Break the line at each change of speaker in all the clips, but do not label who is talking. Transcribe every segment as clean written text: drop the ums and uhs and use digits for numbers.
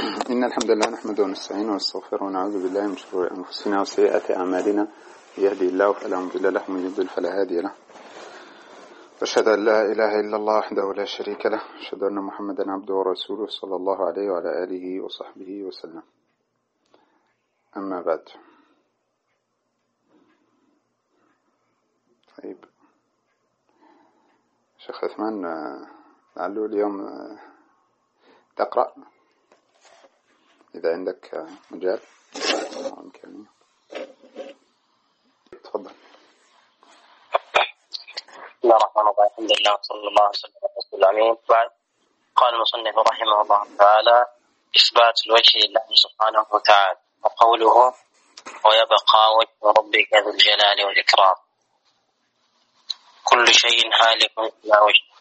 إن الحمد لله نحمده ونستعينه ونستغفره ونعوذ بالله من شرور أنفسنا وسيئات أعمالنا. يهدي الله فلا مضل له ومن يضلل فلا هادي له. أشهد أن لا إله إلا الله وحده لا شريك له، أشهد أن محمدا عبده ورسوله صلى الله عليه وعلى آله وصحبه وسلم. أما بعد، طيب شيخ عثمان، لعله اليوم تقرأ إذا عندك مجال إمكانية. تفضل.
بسم الله الرحمن الرحيم، الحمد لله صلى الله عليه وسلم على رسول الأمين. بعد، قال المصنف رحمه الله تعالى: إثبات الوجه لله سبحانه وتعالى، وقوله: ويبقى وجه ربك ذو الجلال والإكرام. كل شيء هالك إلا وجهه.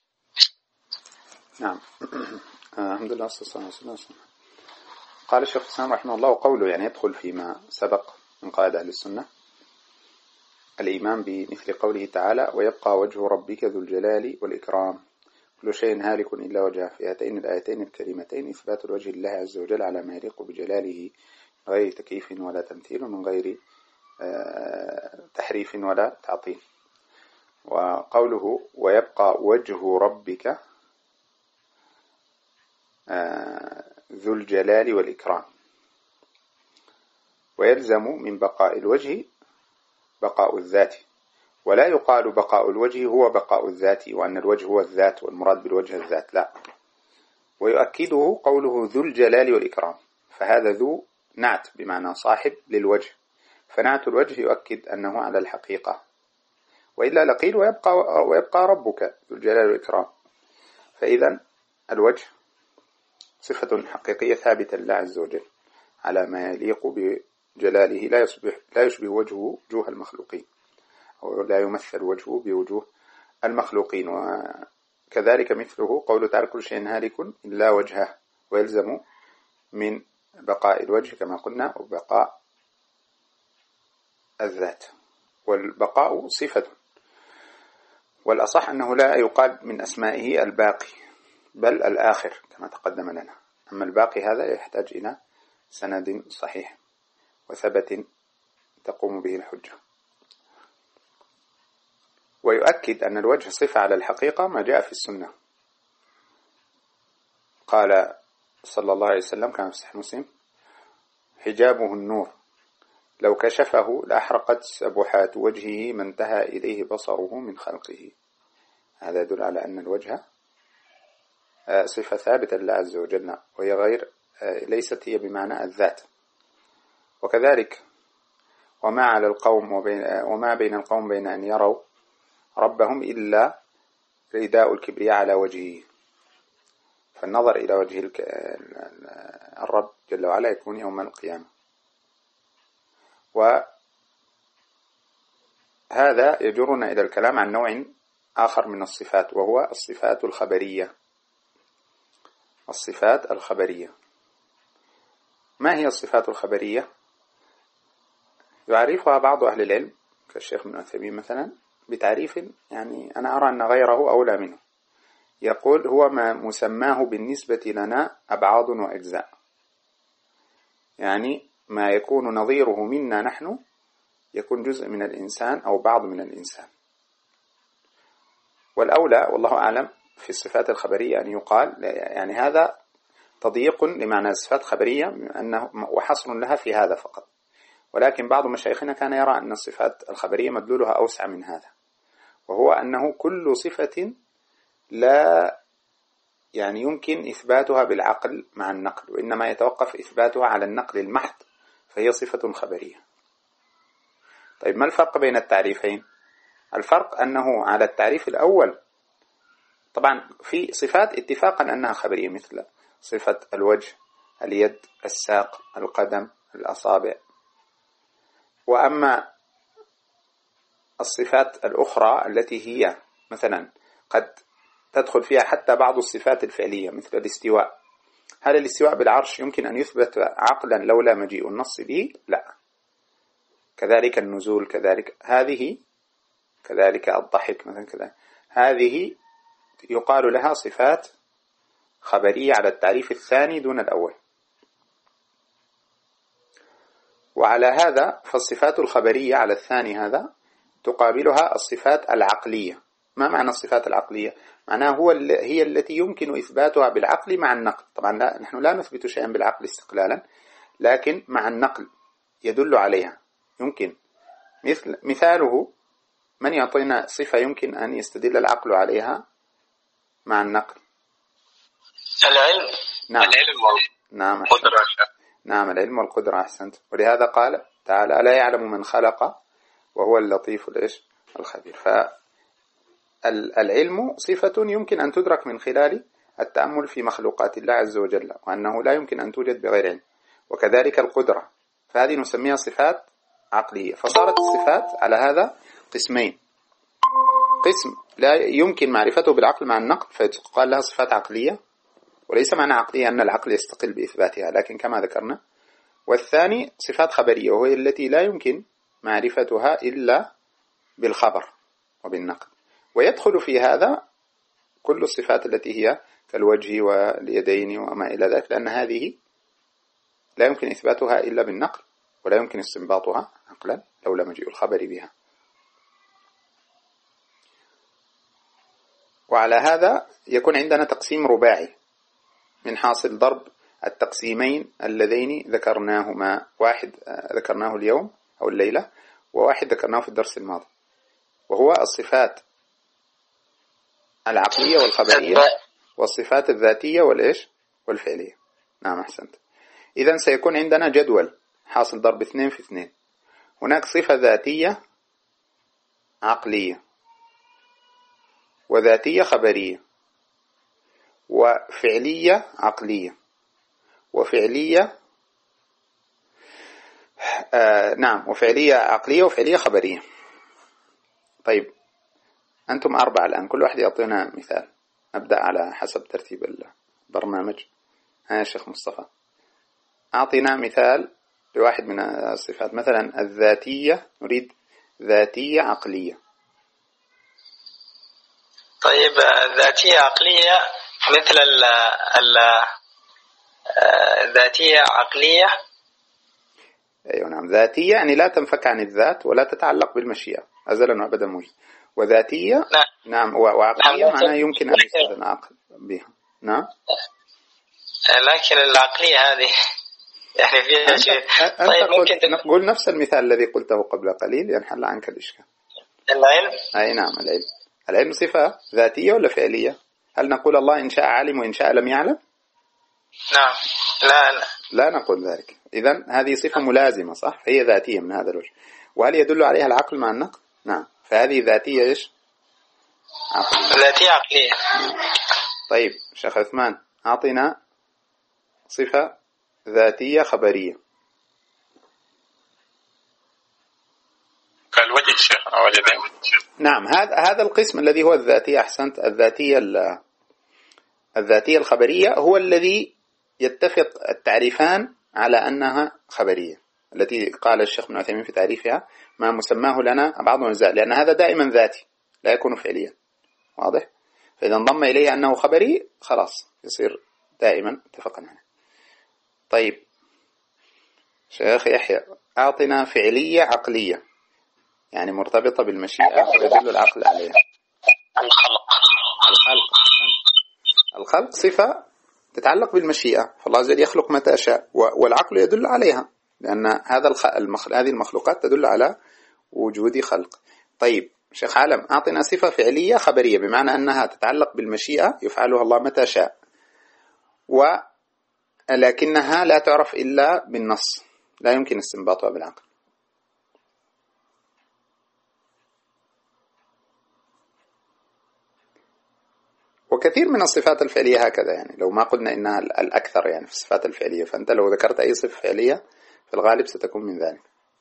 نعم. الحمد لله والصلاة والسلام. قال الشيخ الإسلام رحمه الله: وقوله يعني يدخل فيما سبق من قواعد أهل السنة الإيمان بمثل قوله تعالى: ويبقى وجه ربك ذو الجلال والإكرام. كل شيء هالك إلا وجهه. في هاتين الآيتين الكريمتين إثبات الوجه لله عز وجل على ما يليق بجلاله من غير تكييف ولا تمثيل، ومن غير تحريف ولا تعطيل. وقوله ويبقى وجه ربك ذو الجلال والإكرام، ويلزم من بقاء الوجه بقاء الذات، ولا يقال بقاء الوجه هو بقاء الذات وأن الوجه هو الذات والمراد بالوجه الذات، لا. ويؤكده قوله ذو الجلال والإكرام، فهذا ذو نعت بمعنى صاحب للوجه، فنعت الوجه يؤكد أنه على الحقيقة، وإلا لقيل ويبقى ربك ذو الجلال والإكرام. فإذا الوجه صفة حقيقية ثابتة لله عز وجل على ما يليق بجلاله، لا يشبه وجهه وجوه المخلوقين، أو لا يمثل وجهه بوجوه المخلوقين. وكذلك مثله قوله تعالى: كل شيء هالك إلا وجهه، ويلزم من بقاء الوجه كما قلنا وبقاء الذات، والبقاء صفة، والأصح أنه لا يقال من أسمائه الباقي بل الآخر كما تقدم لنا. أما الباقي هذا يحتاج إلى سند صحيح وثبت تقوم به الحجة. ويؤكد أن الوجه صفة على الحقيقة ما جاء في السنة. قال صلى الله عليه وسلم كما في صحيح مسلم: حجابه النور، لو كشفه لأحرقت سبحات وجهه ما انتهى إليه بصره من خلقه. هذا يدل على أن الوجه صفة ثابتة لله عز وجل، وهي ليست هي بمعنى الذات. وكذلك وما على القوم وما بين القوم بين أن يروا ربهم إلا رداء الكبرياء على وجهه، فالنظر إلى وجه الرب جل وعلا يكون يوم القيامة. وهذا يجرنا إلى الكلام عن نوع آخر من الصفات، وهو الصفات الخبرية. الصفات الخبرية، ما هي الصفات الخبرية؟ يعرفها بعض أهل العلم كالشيخ ابن عثيمين مثلا بتعريف يعني أنا أرى أن غيره أولى منه. يقول: هو ما مسماه بالنسبة لنا أبعاض وأجزاء، يعني ما يكون نظيره منا نحن يكون جزء من الإنسان أو بعض من الإنسان. والأولى والله أعلم في الصفات الخبرية أن يقال يعني هذا تضييق لمعنى الصفات الخبرية أنه وحصر لها في هذا فقط، ولكن بعض مشايخنا كان يرى أن الصفات الخبرية مدلولها أوسع من هذا، وهو أنه كل صفة لا يعني يمكن إثباتها بالعقل مع النقل، وإنما يتوقف إثباتها على النقل المحض، فهي صفة خبرية. طيب، ما الفرق بين التعريفين؟ الفرق أنه على التعريف الأول طبعا في صفات اتفاقا أنها خبرية، مثل صفة الوجه، اليد، الساق، القدم، الأصابع. وأما الصفات الأخرى التي هي مثلا قد تدخل فيها حتى بعض الصفات الفعلية مثل الاستواء، هل الاستواء بالعرش يمكن أن يثبت عقلا لولا مجيء النص به؟ لا. كذلك النزول، كذلك هذه، كذلك الضحك مثلا كذا، هذه يقال لها صفات خبرية على التعريف الثاني دون الأول. وعلى هذا فالصفات الخبرية على الثاني هذا تقابلها الصفات العقلية. ما معنى الصفات العقلية؟ معناها هي التي يمكن إثباتها بالعقل مع النقل. طبعا نحن لا نثبت شيئا بالعقل استقلالا، لكن مع النقل يدل عليها يمكن. مثاله، من يعطينا صفة يمكن أن يستدل العقل عليها مع النقل؟
العلم.
نعم. نعم
والقدرة.
نعم، العلم والقدرة. أحسنت. ولهذا قال تعالى: ألا يعلم من خلق وهو اللطيف الخبير. فالعلم صفة يمكن أن تدرك من خلال التأمل في مخلوقات الله عز وجل، وأنه لا يمكن أن توجد بغير علم. وكذلك القدرة، فهذه نسميها صفات عقلية. فصارت الصفات على هذا قسمين: قسم لا يمكن معرفته بالعقل مع النقل فيقال لها صفات عقلية، وليس معنى عقلية أن العقل يستقل بإثباتها، لكن كما ذكرنا. والثاني صفات خبرية، وهي التي لا يمكن معرفتها إلا بالخبر وبالنقل. ويدخل في هذا كل الصفات التي هي كالوجه واليدين وما إلى ذلك، لأن هذه لا يمكن إثباتها إلا بالنقل، ولا يمكن استنباطها عقلا لولا مجيء الخبر بها. وعلى هذا يكون عندنا تقسيم رباعي من حاصل ضرب التقسيمين اللذين ذكرناهما: واحد ذكرناه اليوم أو الليلة، وواحد ذكرناه في الدرس الماضي، وهو الصفات العقلية والخبرية والصفات الذاتية والفعلية. نعم، أحسنت. إذن سيكون عندنا جدول حاصل ضرب 2 في 2. هناك صفة ذاتية عقلية، وذاتية خبرية، وفعلية عقلية، وفعلية وفعلية عقلية، وفعلية خبرية. طيب، أنتم 4 الآن، كل واحد يعطينا مثال. نبدأ على حسب ترتيب البرنامج. يا شيخ مصطفى، أعطينا مثال لواحد من الصفات. مثلا الذاتية، نريد ذاتية عقلية.
طيب، ذاتية عقلية مثل الذاتية عقلية.
أيوة، نعم. ذاتية يعني لا تنفك عن الذات ولا تتعلق بالمشيئة أزلا وأبدا موجود. وذاتية نعم وعقلية معناها يمكن أن يستدل العقل بها. نعم.
لكن العقلية هذه يعني فيها شيء. طيب، ممكن
نقول نفس المثال الذي قلته قبل قليل ينحل عنك الإشكال.
العلم.
أي نعم، العلم صفة ذاتية ولا فعلية؟ هل نقول الله إن شاء علم وإن شاء لم يعلم؟
نعم.
لا نقول ذلك. إذن هذه صفة ملازمة، صح؟ فهي ذاتية من هذا الوجه. وهل يدل عليها العقل مع النقل؟ نعم. فهذه ذاتية عقلية.
ذاتية عقلية.
طيب شيخ عثمان، أعطينا صفة ذاتية خبرية.
كالوجه الشيخ أو اليدين.
نعم، هذا القسم الذي هو الذاتية. أحسنت. الذاتية الخبرية هو الذي يتفق التعريفان على أنها خبرية، التي قال الشيخ ابن عثيمين في تعريفها: ما مسماه لنا بعض الأجزاء، لأن هذا دائما ذاتي لا يكون فعليا. واضح؟ فإذا انضم إليه أنه خبري خلاص يصير دائما اتفقا عليه. طيب شيخ يحيى، أعطنا فعلية عقلية، يعني مرتبطة بالمشيئة ويدل العقل عليها. الخلق صفة تتعلق بالمشيئة، فالله عز وجل يخلق متى شاء، والعقل يدل عليها، لأن هذه المخلوقات تدل على وجود خلق. طيب شيخ عالم، أعطنا صفة فعلية خبرية، بمعنى أنها تتعلق بالمشيئة، يفعلها الله متى شاء، ولكنها لا تعرف إلا بالنص، لا يمكن استنباطها بالعقل. وكثير من الصفات الفعلية هكذا، يعني لو ما قلنا إنها الأكثر يعني في الصفات الفعلية، فأنت لو ذكرت أي صفة فعلية في الغالب ستكون من ذلك.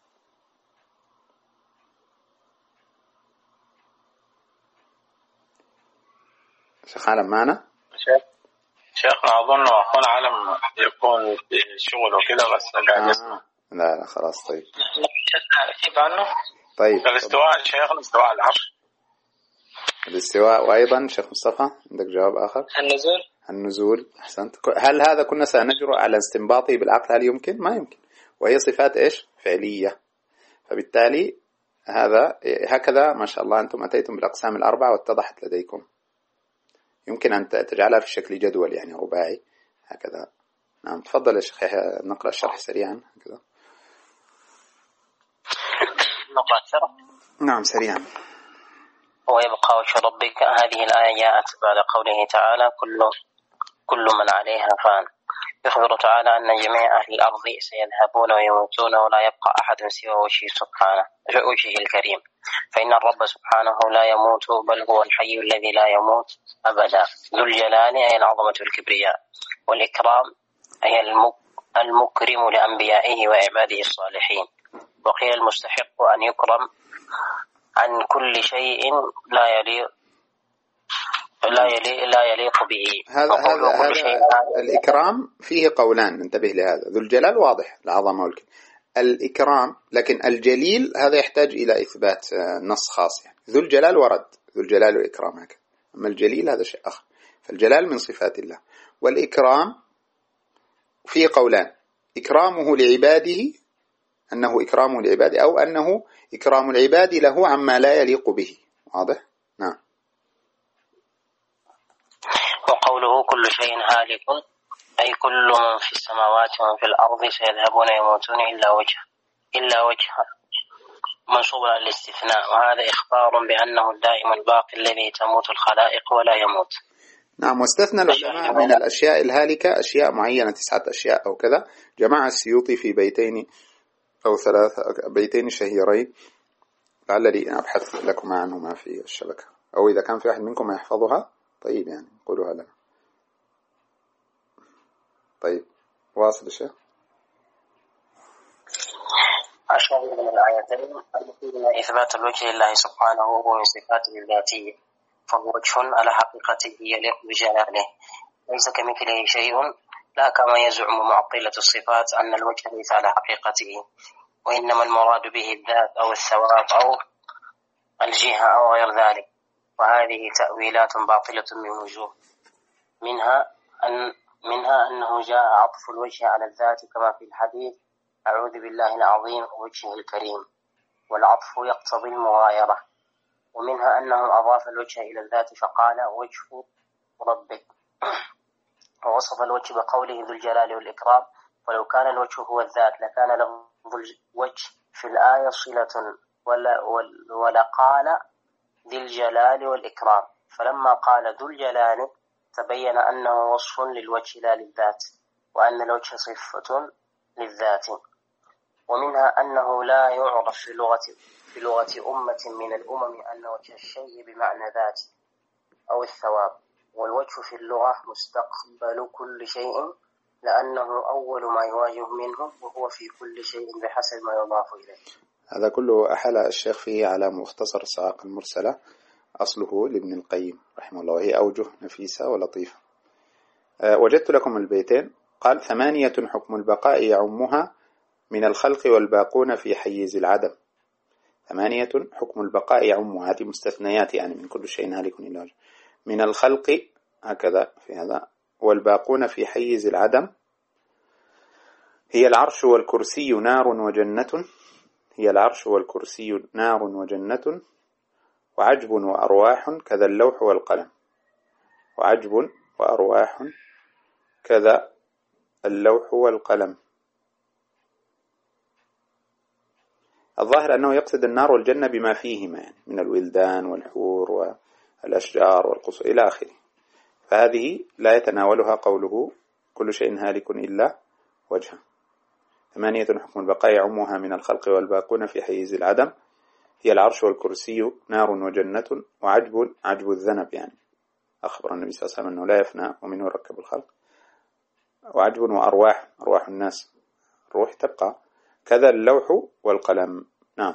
شيخ عالم معنا؟
شيخنا أظن أخونا عالم يكون في شغل وكذا، بس قاعد يسمع.
لا خلاص. طيب
كيف عنه؟
طيب
الاستواء شيخنا، استواء العرش،
الاستواء. وأيضا شيخ مصطفى عندك جواب آخر؟ النزول. أحسنت. هل هذا كنا سنجرؤ على استنباطه بالعقل؟ هل يمكن؟ ما يمكن. وهي صفات فعلية. فبالتالي هكذا ما شاء الله أنتم أتيتم بالأقسام الأربعة واتضحت لديكم. يمكن أن تجعلها في شكل جدول يعني رباعي هكذا. نعم تفضل يا شيخ يحيى، نقرأ الشرح سريعا هكذا.
نقرأ الشرح.
نعم سريعا.
ويبقى وجه ربك. هذه الآية جاءت بعد قوله تعالى كل من عليها فان. يخبر تعالى أن جميع أهل الأرض سيذهبون ويموتون ولا يبقى أحد سوى وجهه الكريم، فإن الرب سبحانه لا يموت بل هو الحي الذي لا يموت أبدا، ذو الجلال أي العظمة والكبرياء، والإكرام أي المكرم لأنبيائه وعباده الصالحين. وقيل المستحق أن يكرم عن كل شيء لا يليق به.
هذا الإكرام فيه قولان، انتبه لهذا. ذو الجلال واضح العظمة والكبر، الإكرام لكن الجليل هذا يحتاج إلى إثبات نص خاص يعني. ذو الجلال ورد، ذو الجلال والإكرام هكذا، أما الجليل هذا شيء آخر. فالجلال من صفات الله، والإكرام فيه قولان: إكرامه لعباده، أنه إكرامه لعباده، أو أنه إكرام العباد له عما لا يليق به. واضح؟ نعم.
وقوله كل شيء هالك أي كل من في السماوات ومن في الأرض سيذهبون يموتون إلا وجه منصوب على الاستثناء، وهذا إخبار بأنه الدائم الباقي الذي تموت الخلائق ولا يموت.
نعم. واستثنى العلماء من الأشياء الهالكة أشياء معينة، 9 أشياء أو كذا. جمع السيوطي في بيتين أو 3 بيتين شهيرين، لعلي أبحث لكم عنهما في الشبكة، أو إذا كان في واحد منكم يحفظها طيب يعني قولوها لنا. طيب واصل الشيخ.
أشهر من الآيتين التي إثبات الوجه لله سبحانه وهو من صفاته الذاتية، فهو وجه على حقيقته يليق بجلاله، ليس كمثله شيء، لا كما يزعم معطلة الصفات أن الوجه ليس على حقيقته، وإنما المراد به الذات أو الثواب أو الجهة أو غير ذلك. وهذه تأويلات باطلة من وجوه، منها أنه جاء عطف الوجه على الذات كما في الحديث أعوذ بالله العظيم وجهه الكريم، والعطف يقتضي المغايرة. ومنها أنه أضاف الوجه إلى الذات فقال وجه ربك، ووصف الوجه بقوله ذو الجلال والإكرام، ولو كان الوجه هو الذات لكان لفظ الوجه في الآية صلة ولقال ذي الجلال والإكرام، فلما قال ذو الجلال تبين أنه وصف للوجه لا للذات، وأن الوجه صفة للذات. ومنها أنه لا يعرف في لغة أمة من الأمم أن وجه الشيء بمعنى ذات أو الثواب، والوجه في اللغة مستقبل كل شيء لأنه أول ما يواجه منه، وهو في كل شيء بحسب ما يضاف إليه.
هذا كله أحل الشيخ فيه على مختصر الصواعق المرسلة، أصله لابن القيم رحمه الله، وهي أوجه نفيسة ولطيفة. وجدت لكم البيتين. قال 8 حكم البقاء يعمها من الخلق والباقون في حيز العدم. 8 حكم البقاء يعمها، هذه مستثنيات يعني من كل شيء هالك إلا وجهه، من الخلق هكذا في هذا، والباقون في حيز العدم. هي العرش والكرسي نار وجنة، هي العرش والكرسي نار وجنة، وعجب وأرواح كذا اللوح والقلم، وعجب وأرواح كذا اللوح والقلم. الظاهر أنه يقصد النار والجنة بما فيهما يعني من الولدان والحور والأشجار والقصور إلى آخره، فهذه لا يتناولها قوله كل شيء هالك إلا وجهه. 8 حكم البقاء يعمها من الخلق والباقون في حيز العدم. هي العرش والكرسي نار وجنة، وعجب الذنب يعني أخبر النبي صلى الله عليه وسلم أنه لا يفنى ومنه يركب الخلق. وعجب وأرواح، أرواح الناس، الروح تبقى، كذا اللوح والقلم. نعم.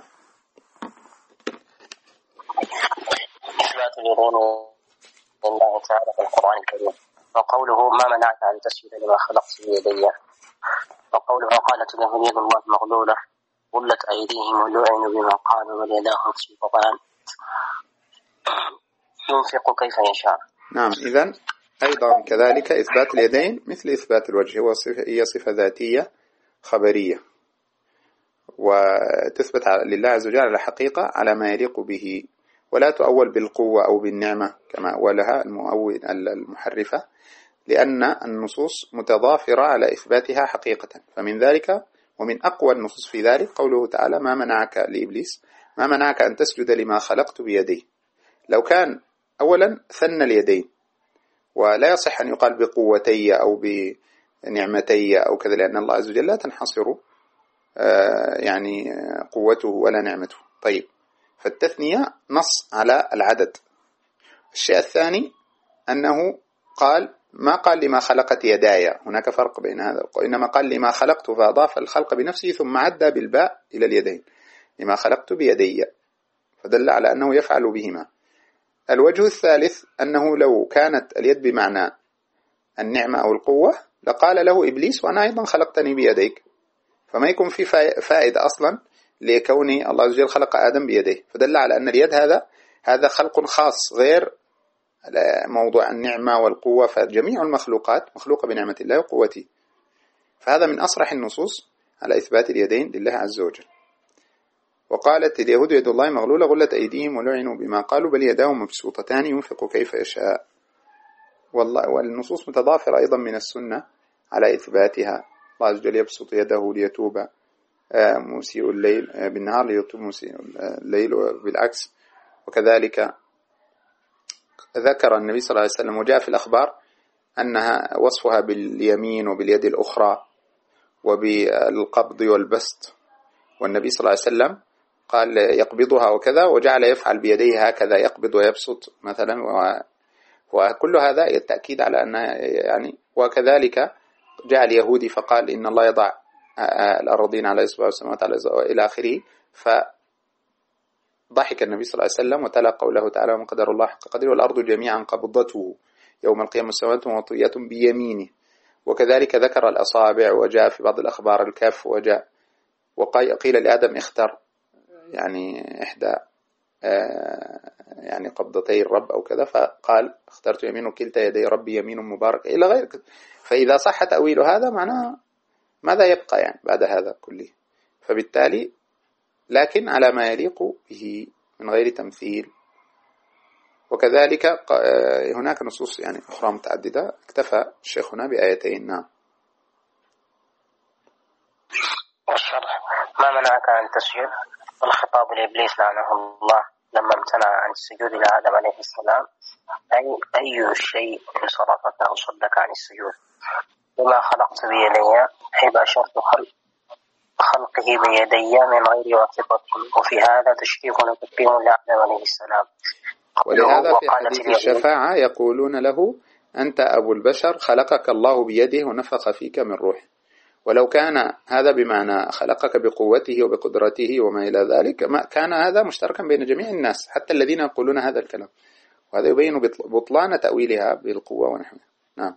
إثبات اليدين لله تعالى في القرآن الكريم، وقوله ما منعك أن تسجد لما خلقت بيدي، وقوله قالت اليهود يد الله مغلولة غلت أيديهم ولعنوا بما قالوا واليداه مبسوطتان ينفق كيف يشاء.
نعم. إذن أيضا كذلك إثبات اليدين مثل إثبات الوجه، هي صفة ذاتية خبرية، وتثبت لله عز وجل على حقيقة على ما يليق به، ولا تؤول بالقوة أو بالنعمة كما أولها المحرفة، لأن النصوص متضافرة على إثباتها حقيقة. فمن ذلك ومن أقوى النصوص في ذلك قوله تعالى: ما منعك لإبليس ما منعك أن تسجد لما خلقت بيدي. لو كان أولا ثنى اليدين، ولا يصح أن يقال بقوتي أو بنعمتي أو كذا، لأن الله عز وجل لا تنحصر يعني قوته ولا نعمته. طيب، فالتثنية نص على العدد. الشيء الثاني أنه قال ما قال لما خلقت يداي، هناك فرق بين هذا، إنما قال لما خلقت، فأضاف الخلق بنفسه ثم عدى بالباء إلى اليدين، لما خلقت بيدي، فدل على أنه يفعل بهما. الوجه الثالث أنه لو كانت اليد بمعنى النعمة أو القوة لقال له إبليس: وأنا أيضا خلقتني بيديك، فما يكون في فائدة أصلا لكوني الله عز وجل خلق آدم بيديه، فدل على أن اليد هذا خلق خاص غير موضوع النعمة والقوة، فجميع المخلوقات مخلوقة بنعمة الله وقوته. فهذا من أصرح النصوص على إثبات اليدين لله عز وجل. وقالت اليهود يد الله مغلولة غلت أيديهم ولعنوا بما قالوا بل يداه مبسوطتان ينفق كيف يشاء. والنصوص متضافرة أيضا من السنة على إثباتها. الله عز وجل يبسط يده ليتوب مسيء الليل بالنهار ليتوب مسيء الليل بالعكس. وكذلك ذكر النبي صلى الله عليه وسلم وجاء في الأخبار أنها وصفها باليمين وباليد الأخرى وبالقبض والبسط، والنبي صلى الله عليه وسلم قال يقبضها وكذا، وجعل يفعل بيديه هكذا يقبض ويبسط مثلا، وكل هذا التأكيد على أنها يعني. وكذلك جاء اليهودي فقال إن الله يضع الأرضين على إصبع والسماوات على إصبع إلى آخره، فضحك النبي صلى الله عليه وسلم وتلا قوله تعالى: وما قدر الله حق قدره والأرض جميعا قبضته يوم القيامة والسماوات مطويات بيمينه. وكذلك ذكر الأصابع، وجاء في بعض الأخبار الكف، وجاء وقيل لآدم اختر يعني إحدى يعني قبضتي الرب أو كذا، فقال اخترت يمين وكلتا يدي ربي يمين مبارك إلى غير كذا. فإذا صح تأويل هذا معناه ماذا يبقى يعني بعد هذا كله؟ فبالتالي لكن على ما يليق به من غير تمثيل. وكذلك هناك نصوص يعني أخرى متعددة، اكتفى شيخنا بآيتين. نعم.
الشرح: ما منعك أن تسجد؟ الخطاب لإبليس لعنه الله لما امتنع عن السجود لآدم عليه السلام، أي شيء صرفك أو صدك عن السجود؟ وما خلقت بيدي، أي باشرت خلقه بيدي من غير واسطة، وفي هذا تشريف وتكريم لآدم عليه السلام.
ولهذا في حديث الشفاعة يقولون له: أنت أبو البشر خلقك الله بيده ونفخ فيك من روحه. ولو كان هذا بمعنى خلقك بقوته وبقدرته وما إلى ذلك ما كان هذا مشتركا بين جميع الناس حتى الذين يقولون هذا الكلام، وهذا يبين بطلان تأويلها بالقوة ونحوها. نعم.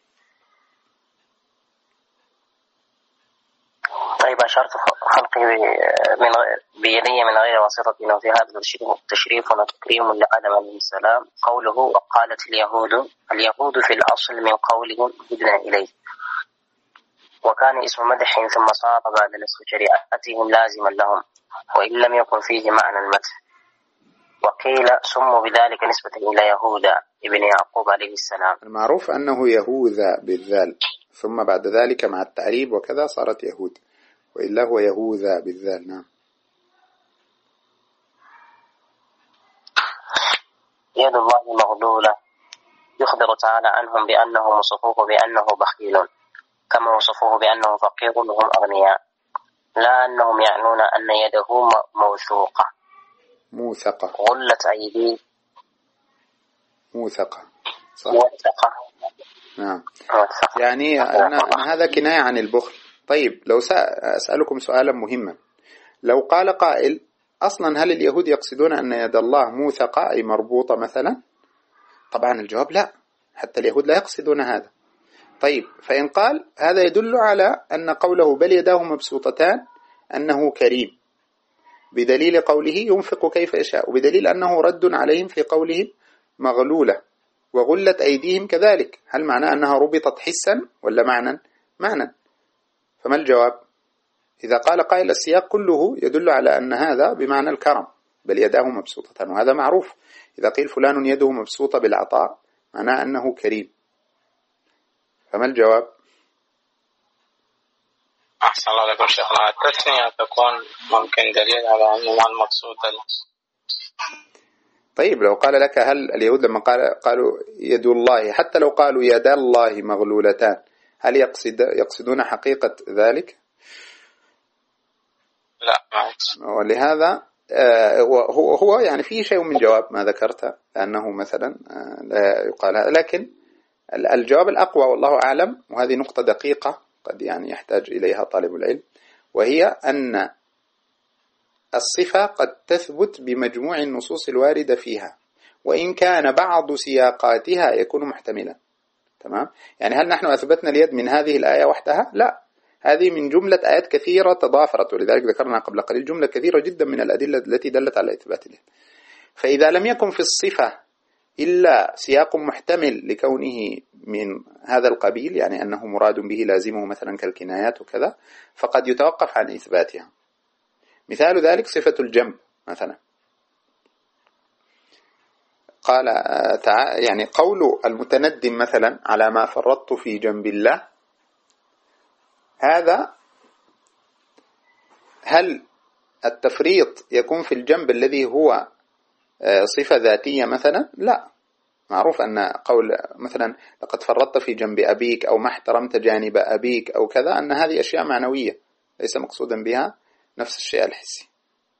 طيب، أشرت خلقي بيدي من غير واسطة، وفي هذا تشريف وتكريم لآدم عليه السلام. قوله وقالت اليهود في الأصل من قولهم بدنا إليه، وكان اسم مدح ثم صار بعد نسخ شريعتهم لازما لهم، وإن لم يكن فيه معنى المدح. وقيل سموا بذلك نسبة إلى يهوذا ابن يعقوب عليه السلام.
المعروف أنه يهوذا بالذال، ثم بعد ذلك مع التعريب وكذا صارت يهود، وإلا هو يهوذا بالذال. نعم.
يد الله مغلولة، يخبر تعالى عنهم بأنه وصفوه بأنه بخيل، كما وصفوه بأنه فقير وهم أغنياء، لا أنهم يعنون أن يده موثوقة
موثقة.
غلت أيدي
موثقة صح؟
موثقة.
نعم.
موثقة.
يعني أن هذا كناية عن البخل. طيب، لو أسألكم سؤالا مهما، لو قال قائل أصلا هل اليهود يقصدون أن يد الله موثقة أي مربوطة مثلا؟ طبعا الجواب لا، حتى اليهود لا يقصدون هذا. طيب، فإن قال هذا يدل على أن قوله بل يداه مبسوطتان أنه كريم، بدليل قوله ينفق كيف يشاء، وبدليل أنه رد عليهم في قولهم مغلولة وغلت أيديهم كذلك، هل معناه أنها ربطت حسا ولا معنى؟ فما الجواب؟ إذا قال قائل السياق كله يدل على أن هذا بمعنى الكرم، بل يداه مبسوطة، وهذا معروف. إذا قيل فلان يده مبسوطة بالعطاء معناه أنه كريم. فما الجواب؟
أحسن الله عليكم شيخنا. التثنية تكون ممكن دليل على أنه المقصود.
طيب لو قال لك هل اليهود لما قالوا يد الله، حتى لو قالوا يدا الله مغلولتان، هل يقصدون حقيقة ذلك؟
لا.
ولهذا هو يعني فيه شيء من جواب ما ذكرته، لأنه مثلا لا يقال هذا، لكن الجواب الأقوى والله أعلم، وهذه نقطة دقيقة قد يعني يحتاج إليها طالب العلم، وهي أن الصفة قد تثبت بمجموع النصوص الواردة فيها، وإن كان بعض سياقاتها يكون محتملا. تمام؟ يعني هل نحن أثبتنا اليد من هذه الآية وحدها؟ لا، هذه من جملة آيات كثيرة تضافرت، ولذلك ذكرنا قبل قليل جملة كثيرة جدا من الأدلة التي دلت على إثبات اليد. فإذا لم يكن في الصفة إلا سياق محتمل لكونه من هذا القبيل، يعني أنه مراد به لازمه مثلا كالكنايات وكذا، فقد يتوقف عن إثباتها. مثال ذلك صفة الجنب مثلا، قال يعني قول المتندم مثلا على ما فرطت في جنب الله، هذا هل التفريط يكون في الجنب الذي هو صفة ذاتية مثلا؟ لا، معروف أن قول مثلا لقد فرطت في جنب أبيك أو ما احترمت جانب أبيك أو كذا، أن هذه أشياء معنوية ليس مقصودا بها نفس الشيء الحسي.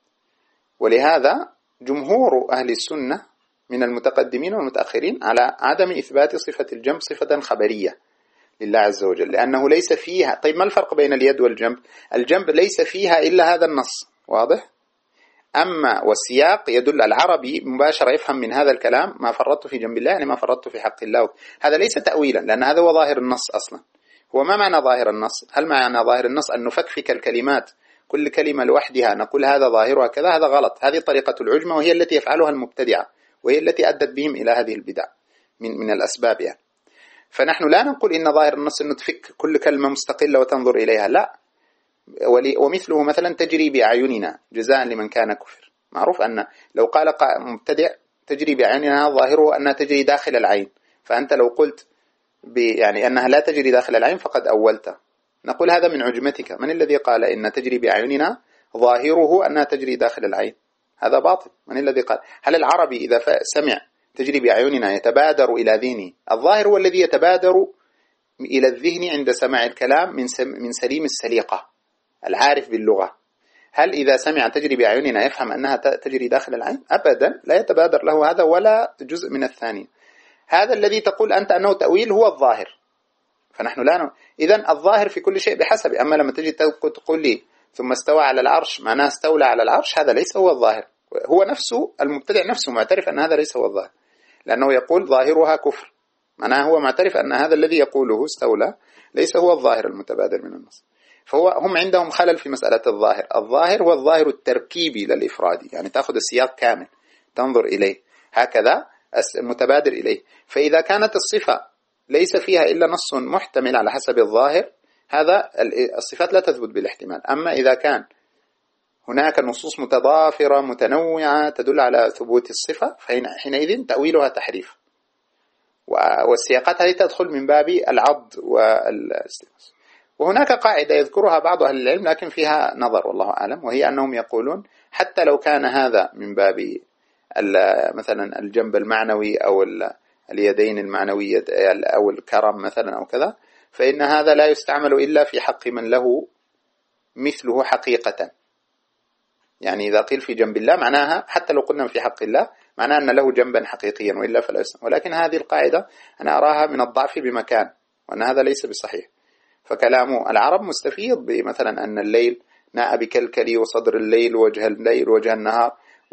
ولهذا جمهور أهل السنة من المتقدمين والمتأخرين على عدم إثبات صفة الجنب صفة خبرية لله عز وجل، لأنه ليس فيها. طيب ما الفرق بين اليد والجنب؟ الجنب ليس فيها إلا هذا النص، واضح؟ أما والسياق يدل، العربي مباشرة يفهم من هذا الكلام ما فرطت في جنب الله يعني ما فرطت في حق الله. هذا ليس تأويلا، لأن هذا هو ظاهر النص أصلا. هو ما معنى ظاهر النص؟ هل معنى ظاهر النص أن نفكفك الكلمات كل كلمة لوحدها نقول هذا ظاهرها كذا؟ هذا غلط، هذه طريقة العجمة، وهي التي يفعلها المبتدعة، وهي التي أدت بهم إلى هذه البدع من الأسباب يعني. فنحن لا نقول إن ظاهر النص أنه تفك كل كلمة مستقلة وتنظر إليها، لا. ومثله مثلا تجري بأعيننا جزاء لمن كان كفر، معروف أن لو قال مبتدع تجري بأعيننا ظاهره أنها تجري داخل العين، فأنت لو قلت يعني أنها لا تجري داخل العين فقد أولت. نقول هذا من عجمتك. من الذي قال إن تجري بأعيننا ظاهره أنها تجري داخل العين؟ هذا باطل. من الذي قال؟ هل العربي إذا سمع تجري بأعيننا يتبادر إلى ذهنه؟ الظاهر هو الذي يتبادر إلى الذهن عند سماع الكلام من سليم السليقة العارف باللغة. هل إذا سمع تجري بأعيننا يفهم أنها تجري داخل العين؟ أبدا، لا يتبادر له هذا ولا جزء من الثاني. هذا الذي تقول أنت أنه تأويل هو الظاهر، فنحن لا إذن الظاهر في كل شيء بحسب. أما لما تجي تقول لي ثم استوى على العرش معناه استولى على العرش، هذا ليس هو الظاهر. هو نفسه المبتدع نفسه معترف أن هذا ليس هو الظاهر، لأنه يقول ظاهرها كفر، معناه هو معترف أن هذا الذي يقوله استولى ليس هو الظاهر المتبادر من النص. هم عندهم خلل في مسألة الظاهر. الظاهر هو الظاهر التركيبي للإفرادي، يعني تأخذ السياق كامل تنظر إليه هكذا المتبادر إليه. فإذا كانت الصفة ليس فيها إلا نص محتمل على حسب الظاهر، هذا الصفات لا تثبت بالاحتمال. أما إذا كان هناك نصوص متضافرة متنوعة تدل على ثبوت الصفة، فحينئذ تأويلها تحريف، والسياقات هذه تدخل من باب العض والاستئناس. وهناك قاعدة يذكرها بعض أهل العلم لكن فيها نظر والله أعلم، وهي أنهم يقولون حتى لو كان هذا من باب مثلا الجنب المعنوي أو اليدين المعنوية أو الكرم مثلا أو كذا، فإن هذا لا يستعمل إلا في حق من له مثله حقيقة. يعني إذا قيل في جنب الله معناها حتى لو قلنا في حق الله معناه أن له جنبا حقيقيا، وإلا فلا يستعمل. ولكن هذه القاعدة أنا أراها من الضعف بمكان، وأن هذا ليس بصحيح. فكلام العرب مستفيض بمثلا أن الليل ناء بكلكلي وصدر الليل وجه الليل وجه النهار،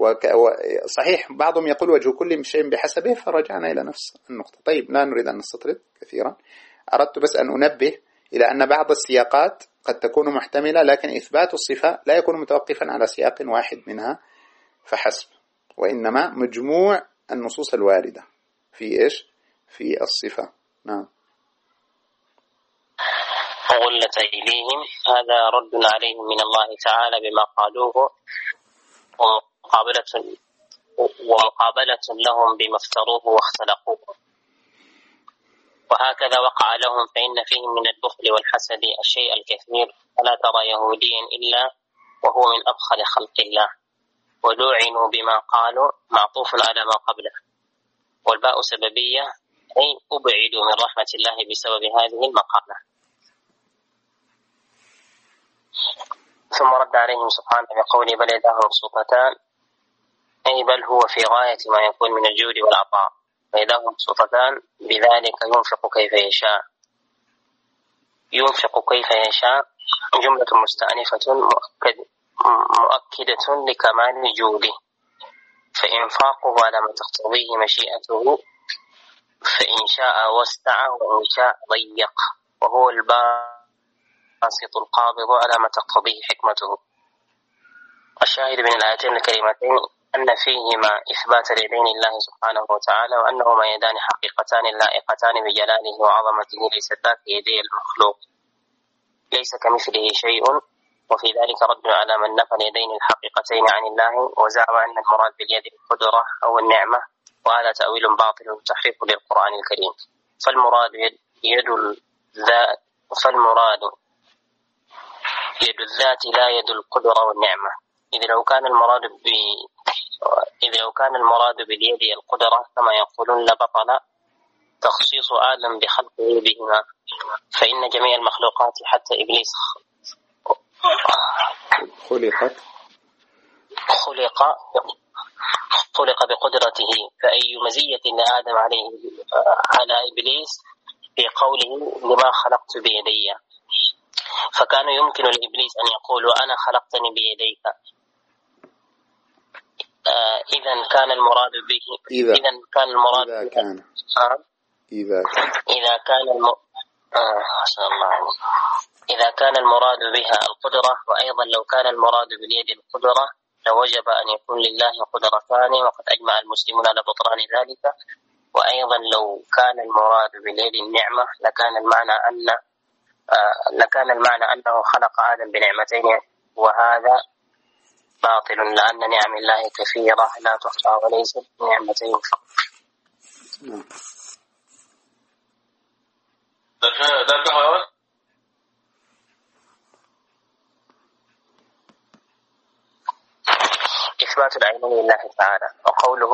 صحيح بعضهم يقول وجه كل شيء بحسبه، فرجعنا إلى نفس النقطة. طيب لا نريد أن نستطرد كثيرا، أردت بس أن أنبه إلى أن بعض السياقات قد تكون محتملة، لكن إثبات الصفة لا يكون متوقفا على سياق واحد منها فحسب، وإنما مجموع النصوص الواردة في إيش؟ في الصفة. نعم.
غلت أيديهم، هذا رد عليهم من الله تعالى بما قالوه، ومقابلة لهم بما افتروه واختلقوه. وهكذا وقع لهم، فإن فيهم من البخل والحسد الشيء الكثير، فلا ترى يهوديا إلا وهو من أبخل خلق الله. ولعنوا بما قالوا معطوف على ما قبله، والباء سببية أي أبعدوا من رحمة الله بسبب هذه المقالة. ثم رد عليهم سبحانه بقوله بل يداه مبسوطتان، أي بل هو في غاية ما يكون من الجود والعطاء، فيداه مبسوطتان بذلك ينفق كيف يشاء. ينفق كيف يشاء جملة مستأنفة مؤكدة لكمال جوده، فإنفاقه على ما تقتضيه مشيئته، فإن شاء وسع وإن شاء ضيق، وهو الباسط القابض على ما تقتضيه حكمته. الشاهد من الآيتين الكريمتين أن فيهما إثبات اليدين الله سبحانه وتعالى، وأنهما يدان حقيقتان لائقتان بجلاله وعظمته، ليست كيدي المخلوق، ليس كمثله شيء. وفي ذلك رد على من نفى اليدين الحقيقتين عن الله، وزعم أن المراد باليد القدرة أو النعمة، وهذا تأويل باطل وتحريف للقرآن الكريم. فالمراد يد الذات لا يد القدرة والنعمة، إذ لو كان المراد باليد القدرة كما يقولون لبطل تخصيص آدم بخلقه بهما، فإن جميع المخلوقات حتى إبليس خلق بقدرته، فأي مزية لآدم على إبليس في قوله لما خلقت بيدي، فكان يمكن لإبليس أن يقول أنا خلقتني بيديك. إذا كان المراد بها القدرة. وأيضا لو كان المراد باليد القدرة لوجب أن يكون لله قدرتان، وقد أجمع المسلمون على بطلان ذلك. وأيضا لو كان المراد باليد النعمة لكان المعنى أنه خلق آدم بنعمتين، وهذا باطل، لأن نعم الله كثيرة لا تحصى وليست نعمتين فقط. إثبات العينين لله تعالى، وقوله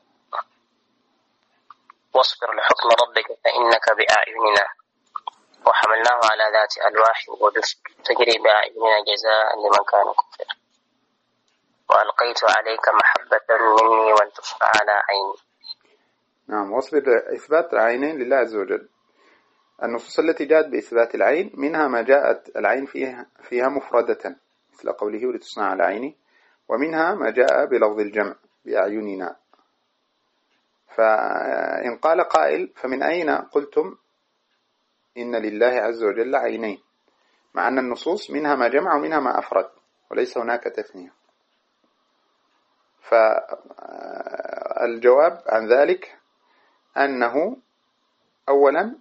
واصبر لحكم ربك فإنك بأعيننا وحملناه على ذات ألواح ودسر تجري بأعيننا جزاء لمن كان كفر، وألقيت عليك محبة مني وانتصر على عيني.
نعم. واصبر إثبات العينين لله عز وجل. النصوص التي جاءت بإثبات العين منها ما جاءت العين فيها مفردة مثل قوله ولتصنع على عيني، ومنها ما جاء بلفظ الجمع بأعيننا. فإن قال قائل فمن أين قلتم إن لله عز وجل عينين، مع أن النصوص منها ما جمع ومنها ما أفرد وليس هناك تثنية؟ فالجواب عن ذلك أنه أولا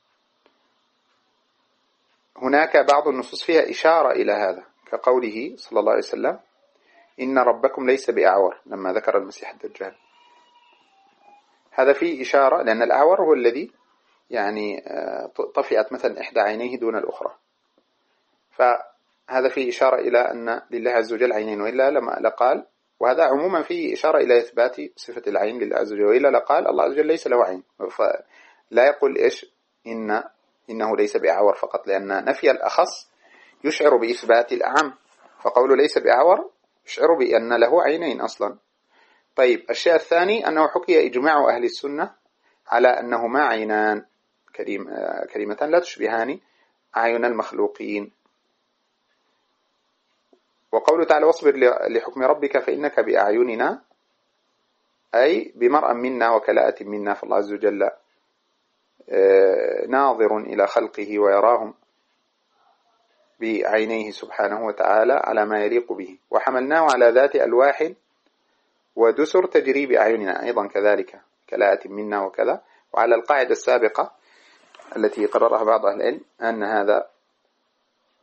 هناك بعض النصوص فيها إشارة إلى هذا، كقوله صلى الله عليه وسلم إن ربكم ليس بأعور لما ذكر المسيح الدجال. هذا فيه إشارة، لأن الأعور هو الذي يعني طفئت مثلا إحدى عينيه دون الأخرى، فهذا فيه إشارة إلى أن لله عز وجل عينين، وإلا لما لقال، وهذا عموما فيه إشارة إلى إثبات صفة العين لله عز وجل، وإلا لقال الله عز وجل ليس له عين، فلا يقول إيش إنه ليس بأعور فقط، لأن نفي الأخص يشعر بإثبات الأعم، فقوله ليس بأعور يشعر بأن له عينين أصلا. طيب، الشيء الثاني أنه حكي إجماع أهل السنة على أنهما عينان كريمتان لا تشبهان أعين المخلوقين. وقوله تعالى واصبر لحكم ربك فإنك بأعيننا، أي بمرأ منا وكلاءة منا، فالله عز وجل ناظر إلى خلقه ويراهم بعينيه سبحانه وتعالى على ما يليق به. وحملناه على ذات ألواح ودسر تجري بأعيننا، أيضا كذلك كلاءة منا وكذا. وعلى القاعدة السابقة التي قررها بعض أهل العلم أن هذا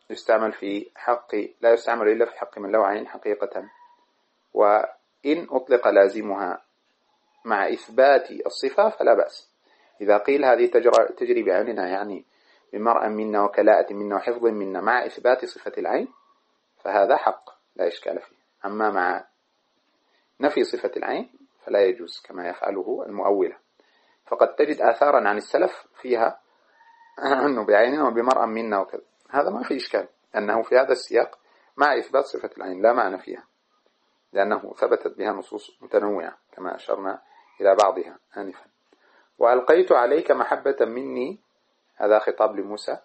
يستعمل في حق، لا يستعمل إلا في حق من له عين حقيقة. وإن أطلق لازمها مع إثبات الصفة فلا بأس. إذا قيل هذه تجري بعيننا، يعني بمرأة منا وكلاءة منا وحفظ منا، مع إثبات صفة العين، فهذا حق لا إشكال فيه. أما مع نفي صفة العين فلا يجوز كما يفعله المؤولة. فقد تجد آثارا عن السلف فيها أنه بعيننا وبمرأة منا وكذا، هذا ما في إشكال، أنه في هذا السياق مع إثبات صفة العين لا معنى فيها، لأنه ثبتت بها نصوص متنوعة كما أشرنا إلى بعضها آنفا. وألقيت عليك محبة مني، هذا خطاب لموسى،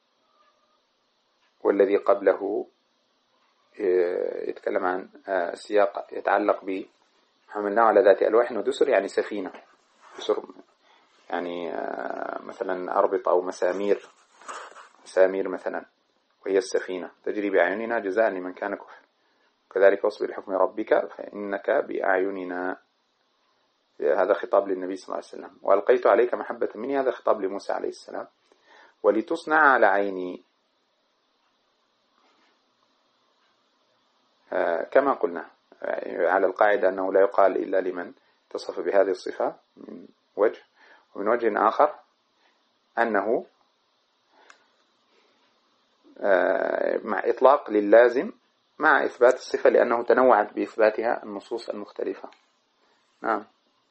والذي قبله يتكلم عن سياق يتعلق بحملناه على ذات ألواح ودسر، يعني سفينة، دسر يعني مثلا أربط أو مسامير مثلا، وهي السفينة تجري بأعيننا جزاء لمن كان كفر، كذلك واصبر لحكم ربك فإنك بأعيننا. هذا خطاب للنبي صلى الله عليه وسلم. وألقيت عليك محبة مني، هذا خطاب لموسى عليه السلام. ولتصنع على عيني، كما قلنا على القاعدة أنه لا يقال إلا لمن اتصف بهذه الصفة من وجه، ومن وجه آخر أنه مع إطلاق للازم مع إثبات الصفة، لأنه تنوعت بإثباتها النصوص المختلفة. نعم.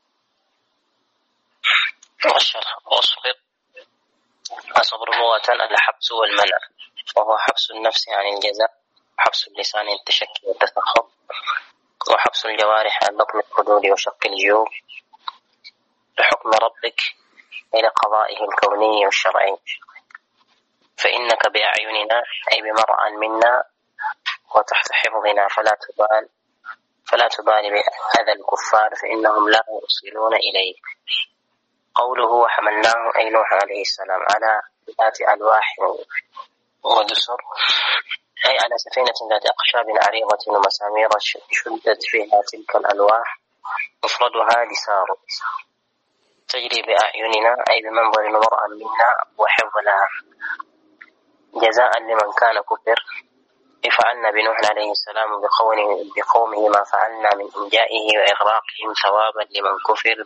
أصبر لغة الحبس والمنع، وهو حبس النفس عن الجزاء، وحبس اللسان عن التشكي والتسخط، وحبس الجوارح عن بطن الحدود وشق الجيوب لحكم ربك إلى قضائه الكوني والشرعي. فإنك بأعيننا أي بمرأى منا وتحت حفظنا، فلا تبال بأذى الكفار فإنهم لا يوصلون إليك. قوله وحملناه أي نوح عليه السلام على ذات ألواح ودسر، أي على سفينة ذات أقشاب عريضة ومسامير شدت فيها تلك الألواح، مفردها لسار، تجري بأعيننا أي بمنظر المرأة منا وحفظ لها، جزاء لمن كان كفر. فعلنا بنوح عليه السلام بقومه ما فعلنا من إنجائه وإغراقهم، ثوابا لمن كفر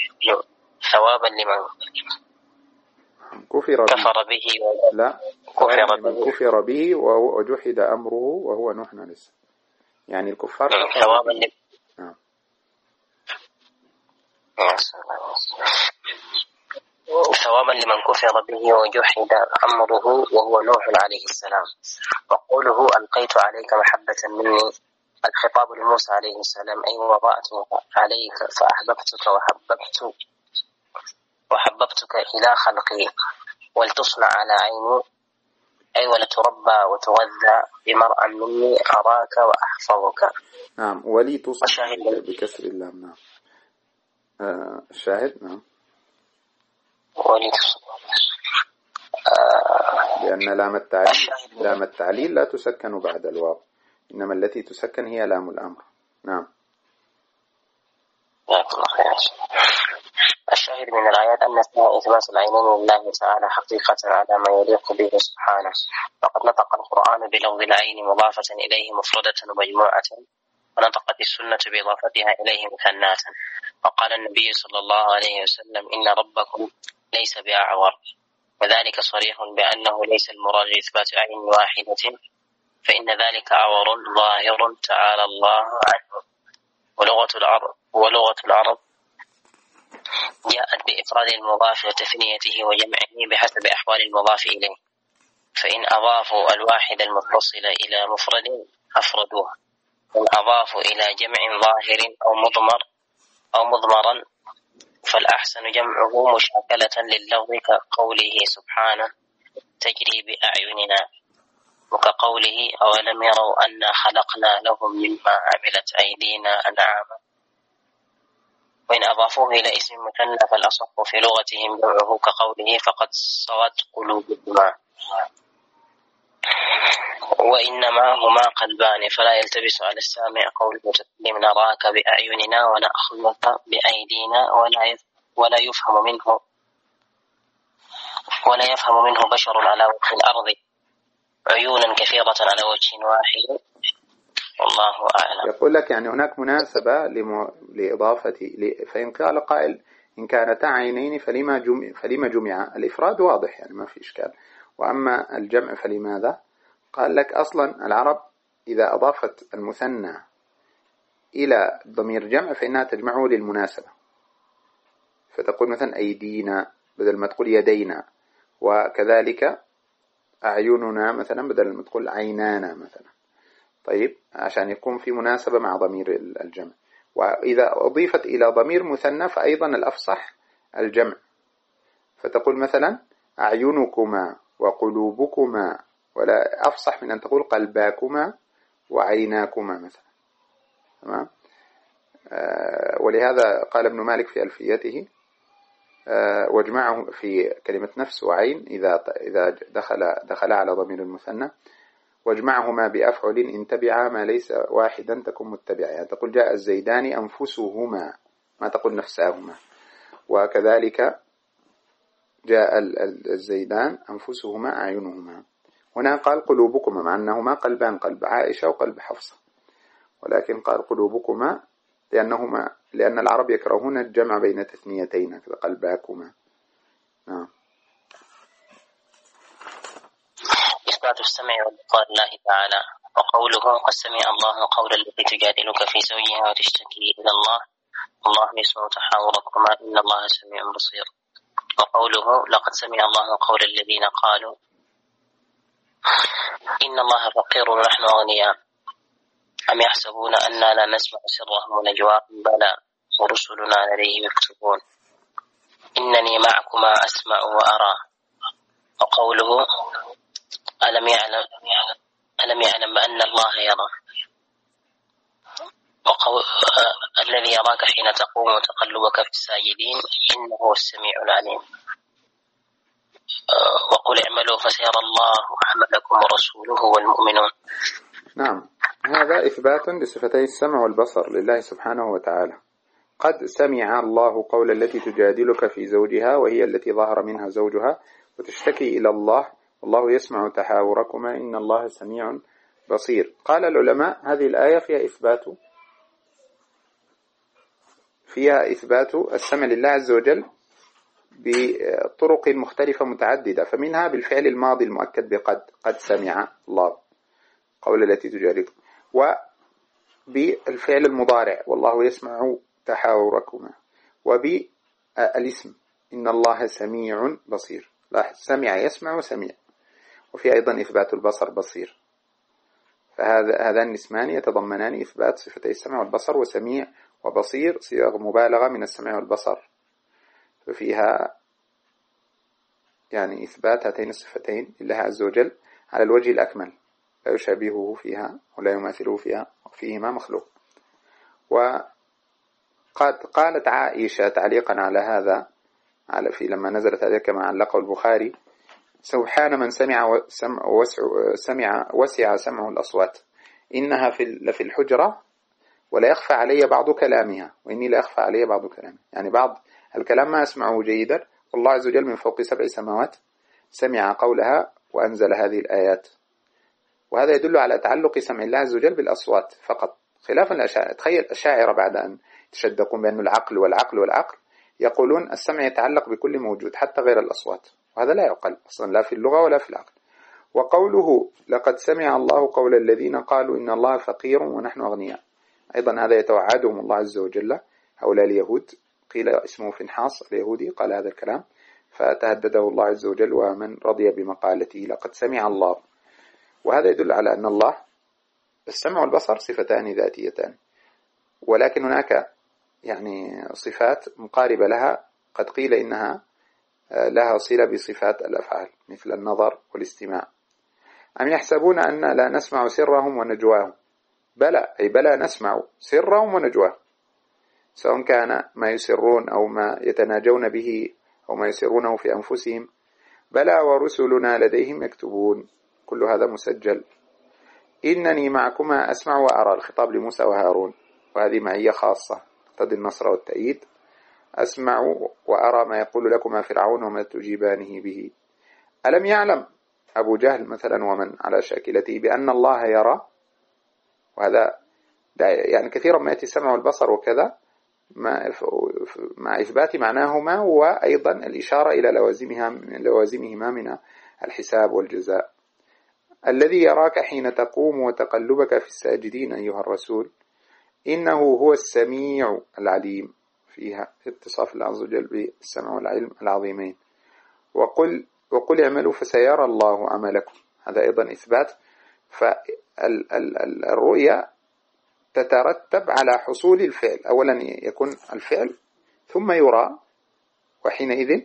كفر به
لا كفر به وجحد أمره وهو نوح عليه السلام، يعني الكفار
ثوابا لمن كفر به وجحد أمره وهو نوح عليه السلام. وقوله ألقيت عليك محبة مني، الخطاب لموسى عليه السلام أي وضعت عليك فأحببتك وحببتك إلى خلقي، ولتصنع على عيني أي ولتربى وتغذى بمرأة مني أراك وأحفظك.
نعم. ولي تصنع بكسر اللام. نعم. الشاهد. نعم.
ولي تصنع
لأن لام التعليل لا تسكن بعد الواو، إنما التي تسكن هي لام الأمر. نعم.
الشاهد من الآيات أن فيها إثبات العينين لله تعالى حقيقة على ما يليق به سبحانه. فقد نطق القرآن بلفظ العين مضافة إليه مفردة ومجموعة، ونطقت السنة بإضافتها إليه مثناة. وقال النبي صلى الله عليه وسلم إن ربكم ليس بأعور، وذلك صريح بأنه ليس المراد إثبات عين واحدة، فإن ذلك أعور ظاهر تعالى الله عنه. ولغة العرب جاءت بإفراد المضاف وتثنيته وجمعه بحسب أحوال المضاف إليه، فإن أضافوا الواحد المتصل إلى مفرد أفردوه، وإن أضافوا إلى جمع ظاهر أو مضمرا فالأحسن جمعه مشاكلة لللفظ، كقوله سبحانه تجري بأعيننا، وكقوله أولم يروا أنا خلقنا لهم مما عملت أيدينا أنعاما. وإن أضافوه إلى اسم مثنى فالأصح في لغتهم جمعه، كقوله فقد صغت قلوبهما. وإنما هما قلبان، فلا يلتبس على السامع قوله تكلم نراك بأعيننا ونأخذك بأيدينا، ولا يفهم منه بشر على وجه الأرض عيونا كثيرة على وجه واحد، والله أعلم.
يقول لك يعني هناك مناسبة لإضافة فإن قال قائل إن كانتا عينين فلما جمع الإفراد واضح يعني ما في إشكال، وأما الجمع فلماذا؟ قال لك أصلا العرب إذا أضافت المثنى إلى ضمير جمع فإنها تجمعه للمناسبة، فتقول مثلا أيدينا بدل ما تقول يدينا، وكذلك أعيننا مثلا بدل ما تقول عينانا مثلا. طيب عشان يكون في مناسبة مع ضمير الجمع. وإذا أضيفت إلى ضمير مثنى فأيضا الأفصح الجمع، فتقول مثلا أعينكما وقلوبكما، ولا أفصح من أن تقول قلباكما وعيناكما مثلا. تمام. ولهذا قال ابن مالك في ألفيته واجمعه في كلمة نفس وعين إذا دخل على ضمير المثنى، واجمعهما بأفعل إن تبعا ما ليس واحدا تكون متبعا، يعني تقول جاء الزيدان أنفسهما ما تقول نفساهما، وكذلك جاء الزيدان أنفسهما أعينهما. هنا قال قلوبكما مع أنهما قلبان، قلب عائشة وقلب حفصة، ولكن قال قلوبكما لأن العرب يكرهون الجمع بين تثنيتين قلباكما. نعم.
إثبات السمع والبصر الله تعالى. وقوله قد سمع الله قول التي تجادلك في زوجها وتشتكي إلى الله، الله يسمع تحاوركما إن الله سميع بصير. وقوله لقد سمع الله قول الذين قالوا إن الله فقير ونحن أغنياء أم يحسبون أننا لا نسمع سرهم ونجواهم بلى ورسلنا لديهم يكتبون إنني معكما أسمع وأرى. وقوله ألم يعلم بأن الله يرى. الذي يراك حين تقوم وتقلبك في الساجدين إنه هو السميع العليم. وقل اعملوا فسيرى الله عملكم ورسوله والمؤمنون.
نعم. هذا إثبات لصفتي السمع والبصر لله سبحانه وتعالى. قد سمع الله قول التي تجادلك في زوجها وهي التي ظهر منها زوجها وتشتكي إلى الله والله يسمع تحاوركما إن الله سميع بصير. قال العلماء هذه الآية فيها إثبات السمع لله عز وجل بطرق مختلفة متعددة، فمنها بالفعل الماضي المؤكد قد سمع الله قول التي تجادلك، وبالفعل المضارع والله يسمع تحاوركما، وبالاسم إن الله سميع بصير. لاحظ سمع يسمع وسميع. وفي أيضا إثبات البصر بصير. فهذان اسمان يتضمنان إثبات صفتي السمع والبصر، وسميع وبصير صيغ مبالغة من السمع والبصر، ففيها يعني إثبات هاتين الصفتين لله عز وجل على الوجه الأكمل، لا يشابهه فيها ولا يماثله فيها وفيهما مخلوق. وقد قالت عائشة تعليقا على هذا لما نزلت هذا كما علقه البخاري: سبحان من وسع سمعه الأصوات إنها لفي الحجرة ولا يخفى علي بعض كلامها وإني لا يخفى علي بعض كلامها. يعني بعض الكلام ما أسمعه جيدا، والله عز وجل من فوق 7 سماوات سمع قولها وأنزل هذه الآيات. وهذا يدل على تعلق سمع الله عز وجل بالأصوات فقط، خلافا الأشاعرة. تخيل الأشاعرة بعد أن يتشدقون بأن العقل والعقل والعقل يقولون السمع يتعلق بكل موجود حتى غير الأصوات، وهذا لا يعقل أصلا لا في اللغة ولا في العقل. وقوله لقد سمع الله قول الذين قالوا إن الله فقير ونحن أغنياء، أيضا هذا يتوعدهم الله عز وجل. هؤلاء اليهود قيل اسمه فنحاس اليهودي قال هذا الكلام فتهدده الله عز وجل ومن رضي بمقالته لقد سمع الله. وهذا يدل على أن الله السمع والبصر صفتان ذاتيتان، ولكن هناك يعني صفات مقاربة لها قد قيل إنها لها صلة بصفات الأفعال مثل النظر والاستماع. أم يحسبون أن لا نسمع سرهم ونجواهم؟ بلى، أي بلى نسمع سرهم ونجواهم، سواء كان ما يسرون أو ما يتناجون به أو ما يسرونه في أنفسهم. بلى ورسلنا لديهم يكتبون، كل هذا مسجل. إنني معكما أسمع وأرى، الخطاب لموسى وهارون، وهذه معية خاصة تقتضي النصر والتأييد. أسمع وأرى ما يقول لكما فرعون وما تجيبانه به. ألم يعلم أبو جهل مثلا ومن على شاكلته بأن الله يرى، وهذا يعني كثيرا ما يأتي السمع والبصر وكذا مع إثبات معناهما، وأيضا الإشارة إلى لوازمهما من الحساب والجزاء. الذي يراك حين تقوم وتقلبك في الساجدين أيها الرسول إنه هو السميع العليم، فيها اتصاف الله عز وجل بالسمع والعلم العظيمين. وقل اعملوا فسيرى الله عملكم، هذا أيضا إثبات. فالرؤية تترتب على حصول الفعل، أولا يكون الفعل ثم يرى، وحينئذ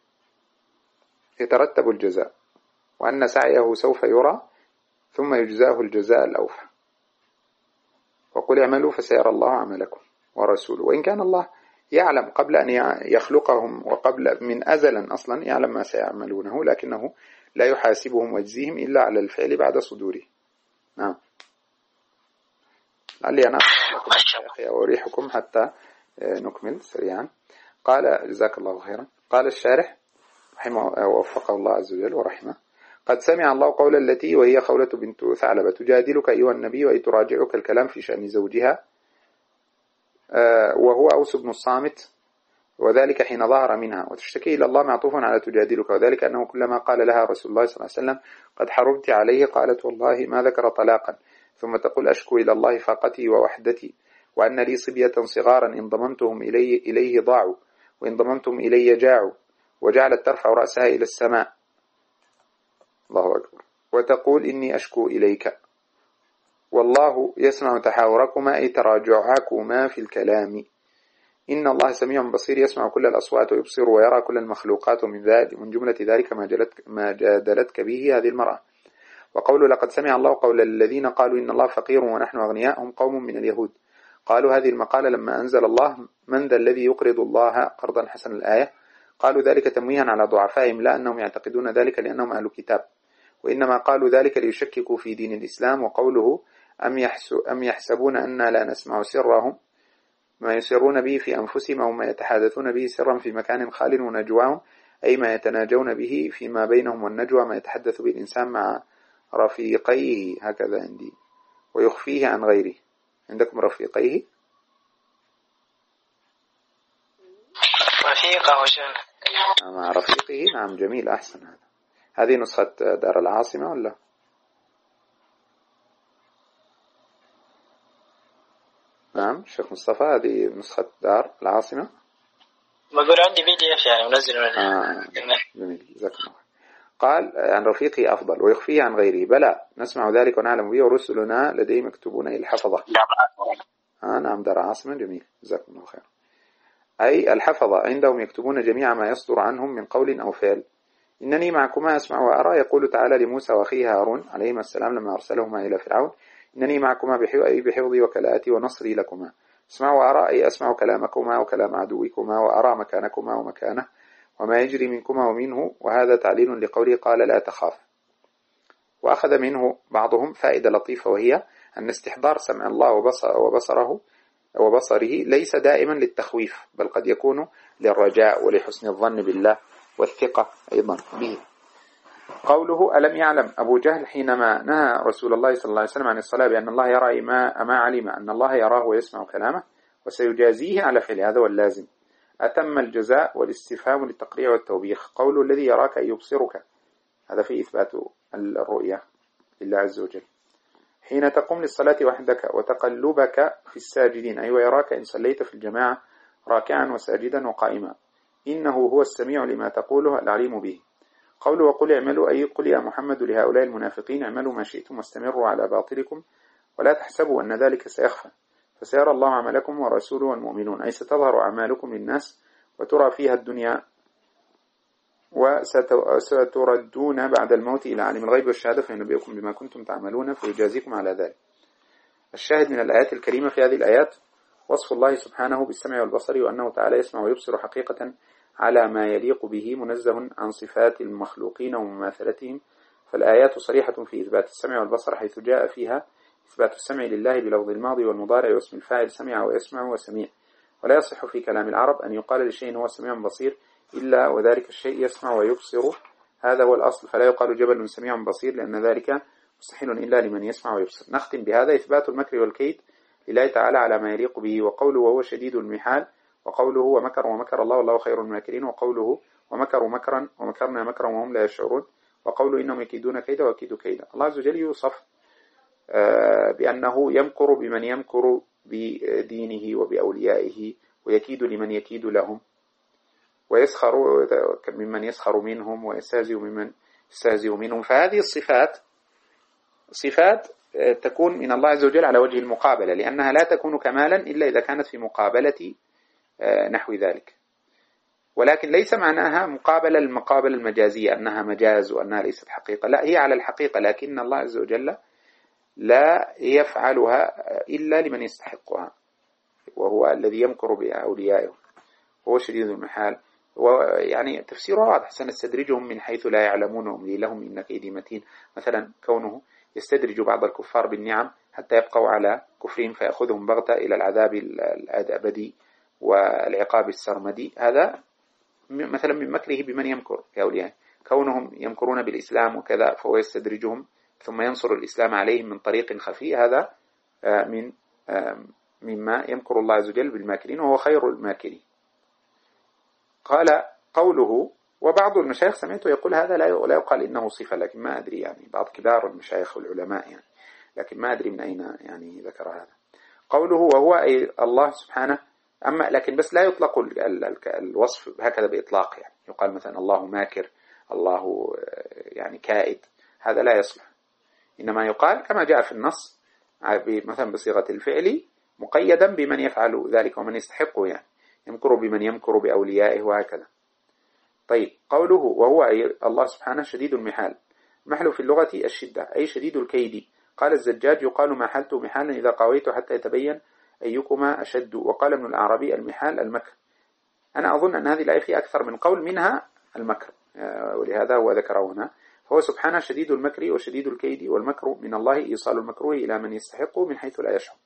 يترتب الجزاء، وأن سعيه سوف يرى ثم يجزاه الجزاء الأوفى. وقل اعملوا فسيرى الله عملكم ورسوله. وإن كان الله يعلم قبل أن يخلقهم وقبل من أزلا أصلا يعلم ما سيعملونه، لكنه لا يحاسبهم ويجزيهم إلا على الفعل بعد صدوره. نعم. لعلي أنا أريحكم حتى نكمل سريعا. قال جزاك الله خيرا. قال الشارح رحمه ووفقه الله عز وجل ورحمه: قد سمع الله قول التي وهي خولة بنت ثعلبة تجادلك أيها النبي وأي تراجعك الكلام في شأن زوجها وهو أوس بن الصامت، وذلك حين ظهر منها، وتشتكي إلى الله معطوف على تجادلك، وذلك أنه كلما قال لها رسول الله صلى الله عليه وسلم قد حرمت عليه قالت والله ما ذكر طلاقا، ثم تقول أشكو إلى الله فاقتي ووحدتي، وأن لي صبية صغارا إن ضممتهم إليه ضاعوا وإن ضممتهم إلي جاعوا، وجعلت ترفع رأسها إلى السماء، الله أكبر، وتقول إني أشكو إليك، والله يسمع تحاوركما أي تراجعكما في الكلام، إن الله سميع بصير يسمع كل الأصوات ويبصر ويرى كل المخلوقات، من جملة ذلك ما جادلتك به هذه المرأة. وقول لقد سمع الله قول الذين قالوا إن الله فقير ونحن أغنياء هم قوم من اليهود، قالوا هذه المقالة لما أنزل الله من ذا الذي يقرض الله قرضا حسنا الآية، قالوا ذلك تمويها على ضعفائهم لا أنهم يعتقدون ذلك لأنهم أهل كتاب، وإنما قالوا ذلك ليشككوا في دين الإسلام. وقوله أم يحسبون أننا لا نسمع سرهم ما يسرون به في أنفسهم وما يتحادثون به سرا في مكان خال ونجواهم أي ما يتناجون به فيما بينهم، والنجوى ما يتحدث به الإنسان مع رفيقيه، هكذا عندي، ويخفيه عن غيره. عندكم رفيقيه؟
رفيقه وشان
مع رفيقه، نعم جميل، أحسن. هذه نسخة دار العاصمة ولا؟ نعم شيخ مصطفى، هذه نسخة دار العاصمة.
بقول عندي PDF يعني منزل
جميل جزاك الله. قال عن رفيقه أفضل ويخفيه عن غيره، بلى نسمع ذلك ونعلم به ورسلنا لديهم يكتبون إلى الحفظة. نعم دار عاصمة، جميل جزاكم الله خير. أي الحفظة عندهم يكتبون جميع ما يصدر عنهم من قول أو فعل. إنني معكما أسمع وأرى، يقول تعالى لموسى وأخيه هارون عليهما السلام لما أرسلهما إلى فرعون: إنني معكما بحفظي وكلاءتي ونصري لكما. اسمع وأرى أي أسمع كلامكما وكلام عدوكما، وأرى مكانكما ومكانه وما يجري منكما ومنه، وهذا تعليل لقوله قال لا تخاف. وأخذ منه بعضهم فائدة لطيفة، وهي أن استحضار سمع الله وبصره ليس دائما للتخويف، بل قد يكون للرجاء ولحسن الظن بالله والثقة أيضا به. قوله ألم يعلم أبو جهل حينما نهى رسول الله صلى الله عليه وسلم عن الصلاة بأن الله يرى ما علم أن الله يراه ويسمع كلامه وسيجازيه على فعل هذا واللازم، أتم الجزاء والاستفهام للتقريع والتوبيخ. قول الذي يراك أي يبصرك، هذا في إثبات الرؤية لله عز وجل. حين تقوم للصلاة وحدك وتقلبك في الساجدين أي ويراك إن صليت في الجماعة راكعا وساجدا وقائما، إنه هو السميع لما تقوله العليم به. قوله وقل اعملوا أي قل يا محمد لهؤلاء المنافقين اعملوا ما شئتم واستمروا على باطلكم ولا تحسبوا أن ذلك سيخفى، فسيرى الله عملكم ورسوله والمؤمنون، أي ستظهر أعمالكم للناس وترى فيها الدنيا، وستردون بعد الموت إلى عالم الغيب والشهادة فينبئكم بما كنتم تعملون فيجازيكم على ذلك. الشاهد من الآيات الكريمة في هذه الآيات وصف الله سبحانه بالسمع والبصر، وأنه تعالى يسمع ويبصر حقيقة على ما يليق به منزه عن صفات المخلوقين ومماثلتهم. فالآيات صريحة في إثبات السمع والبصر، حيث جاء فيها إثبات السمع لله بلفظ الماضي والمضارع واسم الفاعل سمع ويسمع وسميع. ولا يصح في كلام العرب أن يقال لشيء هو سميع بصير إلا وذلك الشيء يسمع ويبصر هذا هو الأصل، فلا يقال جبل سميع بصير لأن ذلك مستحيل إلا لمن يسمع ويبصر. نختم بهذا إثبات المكر والكيد لله تعالى على ما يليق به، وقوله وهو شديد المحال، وقوله ومكر ومكر الله والله خير الماكرين، وقوله ومكروا مكرا ومكرنا مكرا وهم لا يشعرون، وقوله إنهم يكيدون كيدا وأكيد كيدا. الله عز وجل يوصف بأنه يمكر بمن يمكر بدينه وبأوليائه، ويكيد لمن يكيد لهم، ويسخر ممن يسخر منهم، ويستهزئ ممن يستهزئ منهم. فهذه الصفات صفات تكون من الله عز وجل على وجه المقابلة، لأنها لا تكون كمالا إلا إذا كانت في مقابلة نحو ذلك، ولكن ليس معناها مقابلة المقابلة المجازية أنها مجاز وأنها ليست حقيقة، لا، هي على الحقيقة، لكن الله عز وجل لا يفعلها إلا لمن يستحقها، وهو الذي يمكر بأوليائه، وهو شديد المحال. ويعني تفسيره واضح: سنستدرجهم من حيث لا يعلمون وأملي لهم إن كيدي متين. مثلا كونه يستدرج بعض الكفار بالنعم حتى يبقوا على كفرهم فيأخذهم بغتة إلى العذاب الأبدي والعقاب السرمدي، هذا مثلا من مكره بمن يمكر كأوليائه. كونهم يمكرون بالإسلام وكذا فهو يستدرجهم ثم ينصر الإسلام عليهم من طريق خفي، هذا مما يمكر الله عز وجل بالماكرين، وهو خير الماكرين. قال قوله وبعض المشايخ سمعته يقول هذا لا يقال إنه صفة، لكن ما أدري، يعني بعض كبار المشايخ والعلماء يعني، لكن ما أدري من أين يعني ذكر هذا. قوله وهو أي الله سبحانه، أما لكن بس لا يطلق الوصف هكذا بإطلاق، يعني يقال مثلا الله ماكر، الله يعني كائد، هذا لا يصلح. إنما يقال كما جاء في النص مثلا بصيغة الفعل مقيدا بمن يفعل ذلك ومن يستحقه، يعني يمكر بمن يمكر بأوليائه وهكذا. طيب قوله وهو أي الله سبحانه شديد المحال، محل في اللغة الشدة أي شديد الكيد. قال الزجاج يقال محلت محالا إذا قويت حتى يتبين أيكما أشد. وقال ابن الأعرابي المحال المكر. أنا أظن أن هذه الآية في أكثر من قول منها المكر، ولهذا هو ذكره هنا. فهو سبحانه شديد المكر وشديد الكيد، والمكر من الله إيصال المكروه إلى من يستحقه من حيث لا يشعر.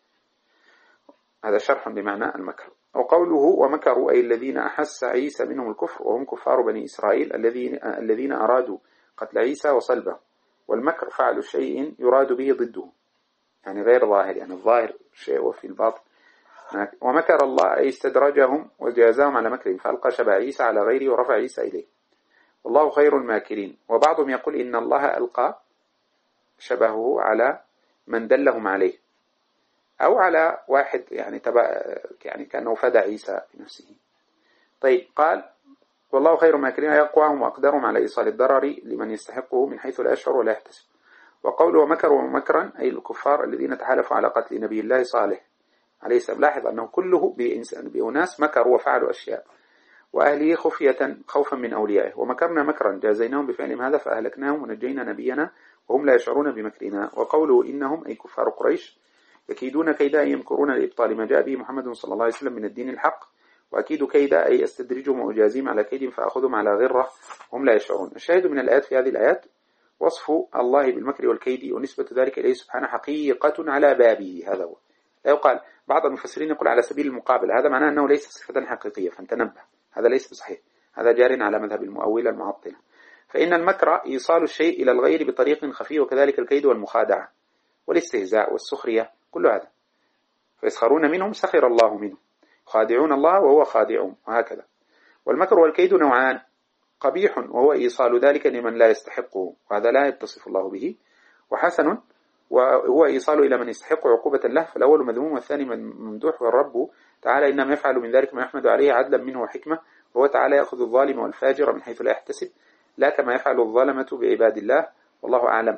هذا شرح بمعنى المكر. وقوله ومكروا أي الذين أحس عيسى منهم الكفر، وهم كفار بني إسرائيل الذين أرادوا قتل عيسى وصلبه. والمكر فعل شيء يراد به ضده، يعني غير ظاهر، يعني الظاهر شيء وفي الباطن. ومكر الله أي استدرجهم وجازاهم على مكرهم، فألقى شبه عيسى على غيره ورفع عيسى إليه، والله خير الماكرين. وبعضهم يقول إن الله ألقى شبهه على من دلهم عليه، أو على واحد يعني يعني كأنه فدى عيسى بنفسه. طيب قال والله خير الماكرين يقواهم وأقدرهم على إيصال الضرر لمن يستحقه من حيث لا يشعر ولا يحتسب. وقوله ومكروا مكرا أي الكفار الذين تحالفوا على قتل نبي الله صالح عليه السلام. لاحظ أنه كله بأناس مكروا وفعلوا أشياء، وأهله خفية خوفا من أوليائه. ومكرنا مكرا جازيناهم بفعلهم هذا فأهلكناهم ونجينا نبينا وهم لا يشعرون بمكرنا. وقوله إنهم أي كفار قريش يكيدون كيدا يمكرون لإبطال ما جاء به محمد صلى الله عليه وسلم من الدين الحق. وأكيد كيدا أي أستدرجهم وأجازيهم على كيد فأخذهم على غرة هم لا يشعرون. الشاهد من الآيات في هذه الآيات وصف الله بالمكر والكيد ونسبة ذلك إليه سبحانه حقيقة على بابه. هذا هو، لا يقال. بعض المفسرين يقول على سبيل المقابلة، هذا معناه أنه ليس صفة حقيقية، فانتنبه، هذا ليس بصحيح، هذا جار على مذهب المؤولة المعطلة. فإن المكر إيصال الشيء إلى الغير بطريق خفي، وكذلك الكيد والمخادعة والاستهزاء والسخرية، كل هذا. فيسخرون منهم سخر الله منهم، خادعون الله وهو خادعهم، وهكذا. والمكر والكيد نوعان: قبيح وهو إيصال ذلك لمن لا يستحقه، وهذا لا يتصف الله به، وحسن وهو إيصال إلى من يستحق عقوبة له، فالأول مذموم والثاني ممدوح. والرب تعالى إنما يفعل من ذلك ما يحمد عليه عدلا منه وحكمة، وهو تعالى يأخذ الظالم والفاجر من حيث لا يحتسب، لا كما يفعل الظلمة بعباد الله، والله أعلم.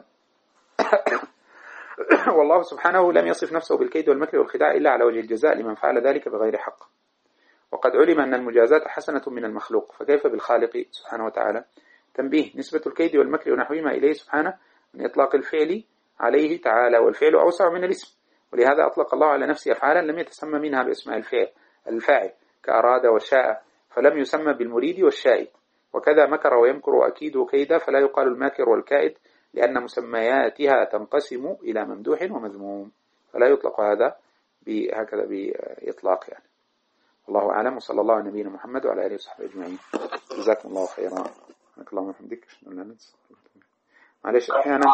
والله سبحانه لم يصف نفسه بالكيد والمكر والخداع إلا على وجه الجزاء لمن فعل ذلك بغير حق. وقد علم أن المجازات حسنة من المخلوق، فكيف بالخالق سبحانه وتعالى؟ تنبيه: نسبة الكيد والمكر ونحوهما إليه سبحانه من إطلاق الفعل عليه تعالى، والفعل أوسع من الاسم، ولهذا أطلق الله على نفسه أفعالا لم يتسمى منها باسماء الفاعل كأراد وشاء، فلم يسمى بالمريد والشائد. وكذا مكر ويمكر وأكيد وكيدا، فلا يقال الماكر والكائد لأن مسمياتها تنقسم إلى ممدوح ومذموم، فلا يطلق هذا هكذا بإطلاق يعني. الله أعلم، وصلى الله على نبينا محمد وعلى آله وصحبه أجمعين. جزاكم الله خيرا. اللهم وبحمدك، أشهد أن لا إله إلا أنت، معلش أحيانا